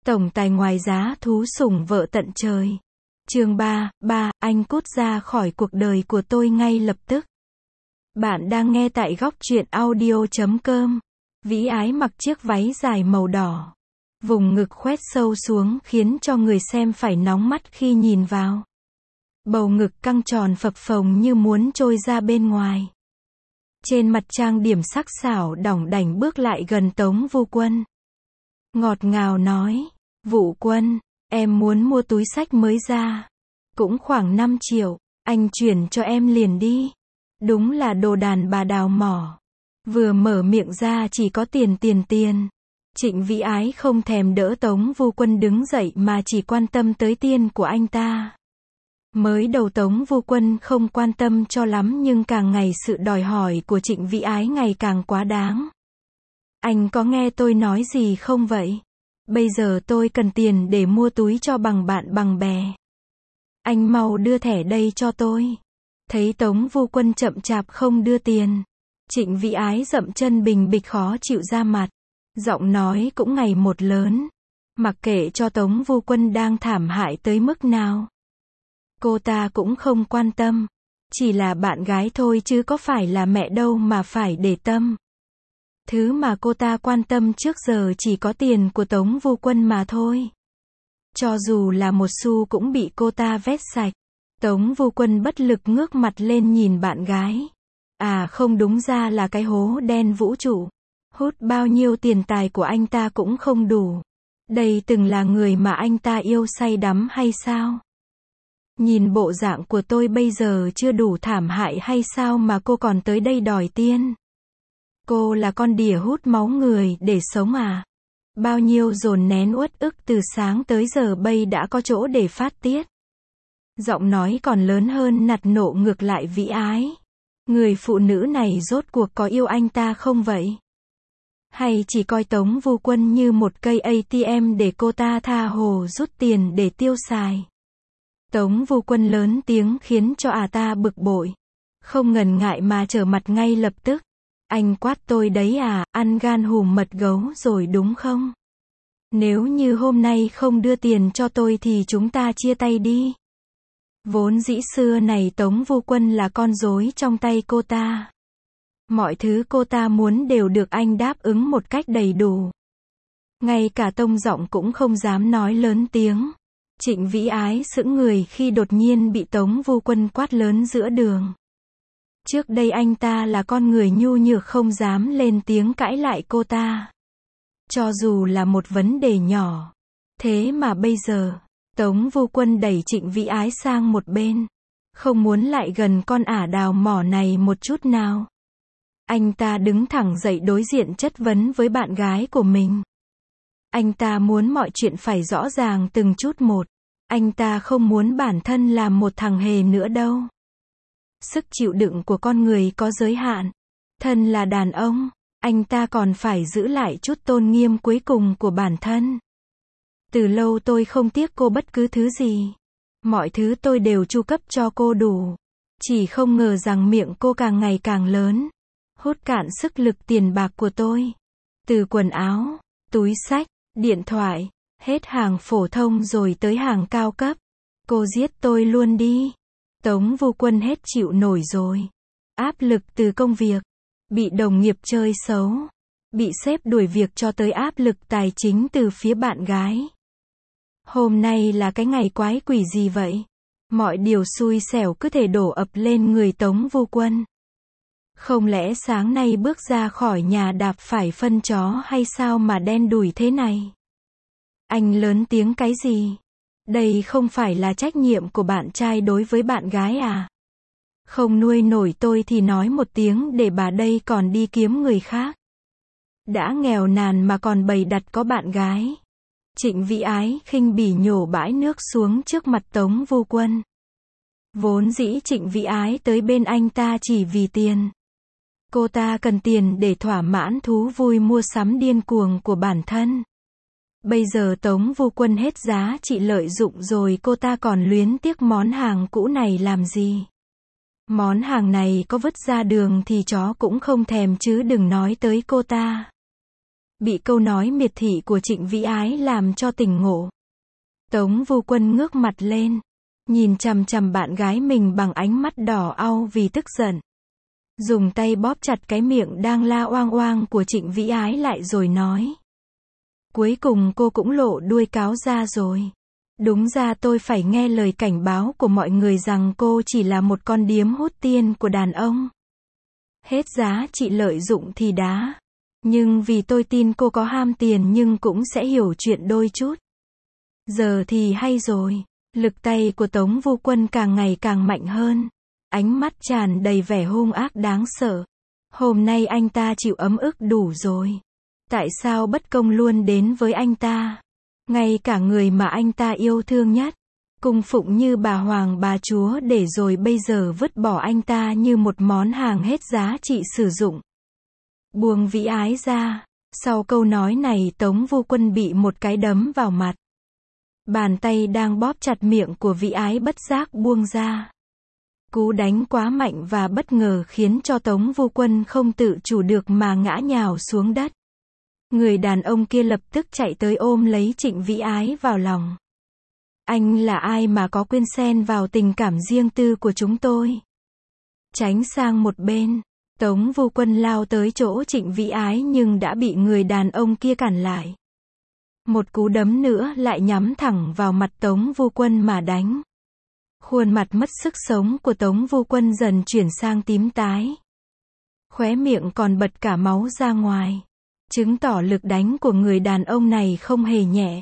Tổng tài ngoài giá thú sủng vợ tận trời. Chương 3, anh cút ra khỏi cuộc đời của tôi ngay lập tức. Bạn đang nghe tại góc truyện audio.com. Vĩ Ái mặc chiếc váy dài màu đỏ. Vùng ngực khoét sâu xuống khiến cho người xem phải nóng mắt khi nhìn vào. Bầu ngực căng tròn phập phồng như muốn trôi ra bên ngoài. Trên mặt trang điểm sắc sảo đỏng đảnh bước lại gần Tống Vu Quân. Ngọt ngào nói, Vũ Quân, em muốn mua túi xách mới ra. Cũng khoảng 5 triệu, anh chuyển cho em liền đi. Đúng là đồ đàn bà đào mỏ. Vừa mở miệng ra chỉ có tiền. Trịnh Vĩ Ái không thèm đỡ Tống Vu Quân đứng dậy mà chỉ quan tâm tới tiền của anh ta. Mới đầu Tống Vu Quân không quan tâm cho lắm nhưng càng ngày sự đòi hỏi của Trịnh Vĩ Ái ngày càng quá đáng. Anh có nghe tôi nói gì không vậy? Bây giờ tôi cần tiền để mua túi cho bằng bạn bằng bè. Anh mau đưa thẻ đây cho tôi. Thấy Tống Vu Quân chậm chạp không đưa tiền, Trịnh Vĩ Ái dậm chân bình bịch khó chịu ra mặt. Giọng nói cũng ngày một lớn. Mặc kệ cho Tống Vu Quân đang thảm hại tới mức nào. Cô ta cũng không quan tâm. Chỉ là bạn gái thôi chứ có phải là mẹ đâu mà phải để tâm. Thứ mà cô ta quan tâm trước giờ chỉ có tiền của Tống Vu Quân mà thôi. Cho dù là một xu cũng bị cô ta vét sạch. Tống Vu Quân bất lực ngước mặt lên nhìn bạn gái. À không, đúng ra là cái hố đen vũ trụ. Hút bao nhiêu tiền tài của anh ta cũng không đủ. Đây từng là người mà anh ta yêu say đắm hay sao? Nhìn bộ dạng của tôi bây giờ chưa đủ thảm hại hay sao mà cô còn tới đây đòi tiền? Cô là con đỉa hút máu người để sống à? Bao nhiêu dồn nén uất ức từ sáng tới giờ bây đã có chỗ để phát tiết. Giọng nói còn lớn hơn nạt nộ ngược lại Vĩ Ái. Người phụ nữ này rốt cuộc có yêu anh ta không vậy? Hay chỉ coi Tống Vu Quân như một cây ATM để cô ta tha hồ rút tiền để tiêu xài? Tống Vu Quân lớn tiếng khiến cho ta bực bội. Không ngần ngại mà trở mặt ngay lập tức. Anh quát tôi đấy à, ăn gan hùm mật gấu rồi đúng không? Nếu như hôm nay không đưa tiền cho tôi thì chúng ta chia tay đi. Vốn dĩ xưa này Tống Vu Quân là con rối trong tay cô ta. Mọi thứ cô ta muốn đều được anh đáp ứng một cách đầy đủ. Ngay cả tông giọng cũng không dám nói lớn tiếng. Trịnh Vĩ Ái sững người khi đột nhiên bị Tống Vu Quân quát lớn giữa đường. Trước đây anh ta là con người nhu nhược không dám lên tiếng cãi lại cô ta. Cho dù là một vấn đề nhỏ. Thế mà bây giờ, Tống Vu Quân đẩy Trịnh Vĩ Ái sang một bên. Không muốn lại gần con ả đào mỏ này một chút nào. Anh ta đứng thẳng dậy đối diện chất vấn với bạn gái của mình. Anh ta muốn mọi chuyện phải rõ ràng từng chút một. Anh ta không muốn bản thân làm một thằng hề nữa đâu. Sức chịu đựng của con người có giới hạn. Thân là đàn ông, anh ta còn phải giữ lại chút tôn nghiêm cuối cùng của bản thân. Từ lâu tôi không tiếc cô bất cứ thứ gì. Mọi thứ tôi đều chu cấp cho cô đủ. Chỉ không ngờ rằng miệng cô càng ngày càng lớn. Hút cạn sức lực tiền bạc của tôi. Từ quần áo, túi xách, điện thoại, hết hàng phổ thông rồi tới hàng cao cấp. Cô giết tôi luôn đi. Tống Vu Quân hết chịu nổi rồi. Áp lực từ công việc, bị đồng nghiệp chơi xấu, bị sếp đuổi việc cho tới áp lực tài chính từ phía bạn gái. Hôm nay là cái ngày quái quỷ gì vậy? Mọi điều xui xẻo cứ thể đổ ập lên người Tống Vu Quân. Không lẽ sáng nay bước ra khỏi nhà đạp phải phân chó hay sao mà đen đủi thế này? Anh lớn tiếng cái gì? Đây không phải là trách nhiệm của bạn trai đối với bạn gái à? Không nuôi nổi tôi thì nói một tiếng để bà đây còn đi kiếm người khác. Đã nghèo nàn mà còn bày đặt có bạn gái. Trịnh Vĩ Ái khinh bỉ nhổ bãi nước xuống trước mặt Tống Vu Quân. Vốn dĩ Trịnh Vĩ Ái tới bên anh ta chỉ vì tiền. Cô ta cần tiền để thỏa mãn thú vui mua sắm điên cuồng của bản thân. Bây giờ Tống Vu Quân hết giá trị lợi dụng rồi cô ta còn luyến tiếc món hàng cũ này làm gì? Món hàng này có vứt ra đường thì chó cũng không thèm chứ đừng nói tới cô ta. Bị câu nói miệt thị của Trịnh Vĩ Ái làm cho tỉnh ngộ. Tống Vu Quân ngước mặt lên, nhìn chằm chằm bạn gái mình bằng ánh mắt đỏ au vì tức giận. Dùng tay bóp chặt cái miệng đang la oang oang của Trịnh Vĩ Ái lại rồi nói. Cuối cùng cô cũng lộ đuôi cáo ra rồi. Đúng ra tôi phải nghe lời cảnh báo của mọi người rằng cô chỉ là một con điếm hút tiền của đàn ông. Hết giá trị lợi dụng thì đá. Nhưng vì tôi tin cô có ham tiền nhưng cũng sẽ hiểu chuyện đôi chút. Giờ thì hay rồi. Lực tay của Tống Vu Quân càng ngày càng mạnh hơn. Ánh mắt tràn đầy vẻ hung ác đáng sợ. Hôm nay anh ta chịu ấm ức đủ rồi. Tại sao bất công luôn đến với anh ta? Ngay cả người mà anh ta yêu thương nhất, cung phụng như bà hoàng bà chúa để rồi bây giờ vứt bỏ anh ta như một món hàng hết giá trị sử dụng. Buông Vĩ Ái ra. Sau câu nói này Tống Vu Quân bị một cái đấm vào mặt. Bàn tay đang bóp chặt miệng của Vĩ Ái bất giác buông ra. Cú đánh quá mạnh và bất ngờ khiến cho Tống Vu Quân không tự chủ được mà ngã nhào xuống đất. Người đàn ông kia lập tức chạy tới ôm lấy Trịnh Vĩ Ái vào lòng. Anh là ai mà có quyền xen vào tình cảm riêng tư của chúng tôi? Tránh sang một bên. Tống Vu Quân lao tới chỗ Trịnh Vĩ Ái nhưng đã bị người đàn ông kia cản lại. Một cú đấm nữa lại nhắm thẳng vào mặt Tống Vu Quân mà đánh. Khuôn mặt mất sức sống của Tống Vu Quân dần chuyển sang tím tái. Khóe miệng còn bật cả máu ra ngoài. Chứng tỏ lực đánh của người đàn ông này không hề nhẹ.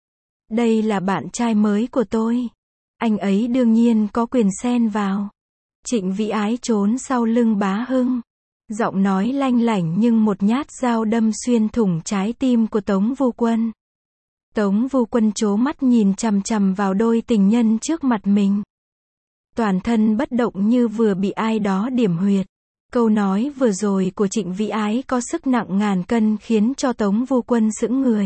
Đây là bạn trai mới của tôi. Anh ấy đương nhiên có quyền xen vào. Trịnh Vĩ Ái trốn sau lưng Bá Hưng. Giọng nói lanh lảnh nhưng một nhát dao đâm xuyên thủng trái tim của Tống Vu Quân. Tống Vu Quân trố mắt nhìn chằm chằm vào đôi tình nhân trước mặt mình. Toàn thân bất động như vừa bị ai đó điểm huyệt. Câu nói vừa rồi của Trịnh Vĩ Ái có sức nặng ngàn cân khiến cho Tống Vu Quân sững người.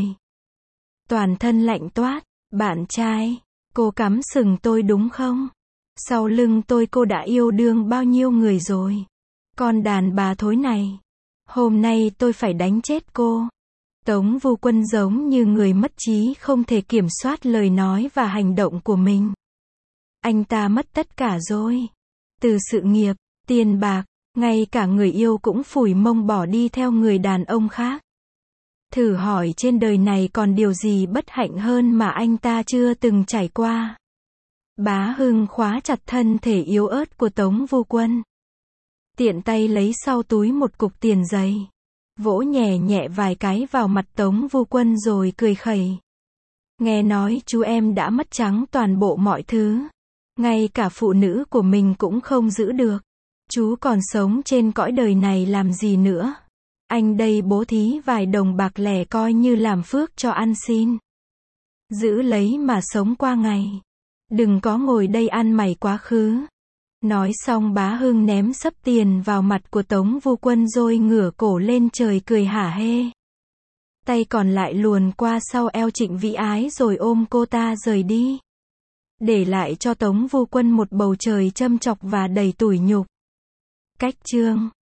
Toàn thân lạnh toát. Bạn trai, cô cắm sừng tôi đúng không? Sau lưng tôi cô đã yêu đương bao nhiêu người rồi. Con đàn bà thối này. Hôm nay tôi phải đánh chết cô. Tống Vu Quân giống như người mất trí không thể kiểm soát lời nói và hành động của mình. Anh ta mất tất cả rồi. Từ sự nghiệp, tiền bạc, ngay cả người yêu cũng phủi mông bỏ đi theo người đàn ông khác. Thử hỏi trên đời này còn điều gì bất hạnh hơn mà anh ta chưa từng trải qua. Bá Hưng khóa chặt thân thể yếu ớt của Tống Vu Quân. Tiện tay lấy sau túi một cục tiền giấy. Vỗ nhẹ nhẹ vài cái vào mặt Tống Vu Quân rồi cười khẩy. Nghe nói chú em đã mất trắng toàn bộ mọi thứ. Ngay cả phụ nữ của mình cũng không giữ được. Chú còn sống trên cõi đời này làm gì nữa? Anh đây bố thí vài đồng bạc lẻ coi như làm phước cho ăn xin. Giữ lấy mà sống qua ngày. Đừng có ngồi đây ăn mày quá khứ. Nói xong Bá Hưng ném sấp tiền vào mặt của Tống Vu Quân rồi ngửa cổ lên trời cười hả hê. Tay còn lại luồn qua sau eo Trịnh Vĩ Ái rồi ôm cô ta rời đi. Để lại cho Tống Vu Quân một bầu trời châm chọc và đầy tủi nhục. Cách chương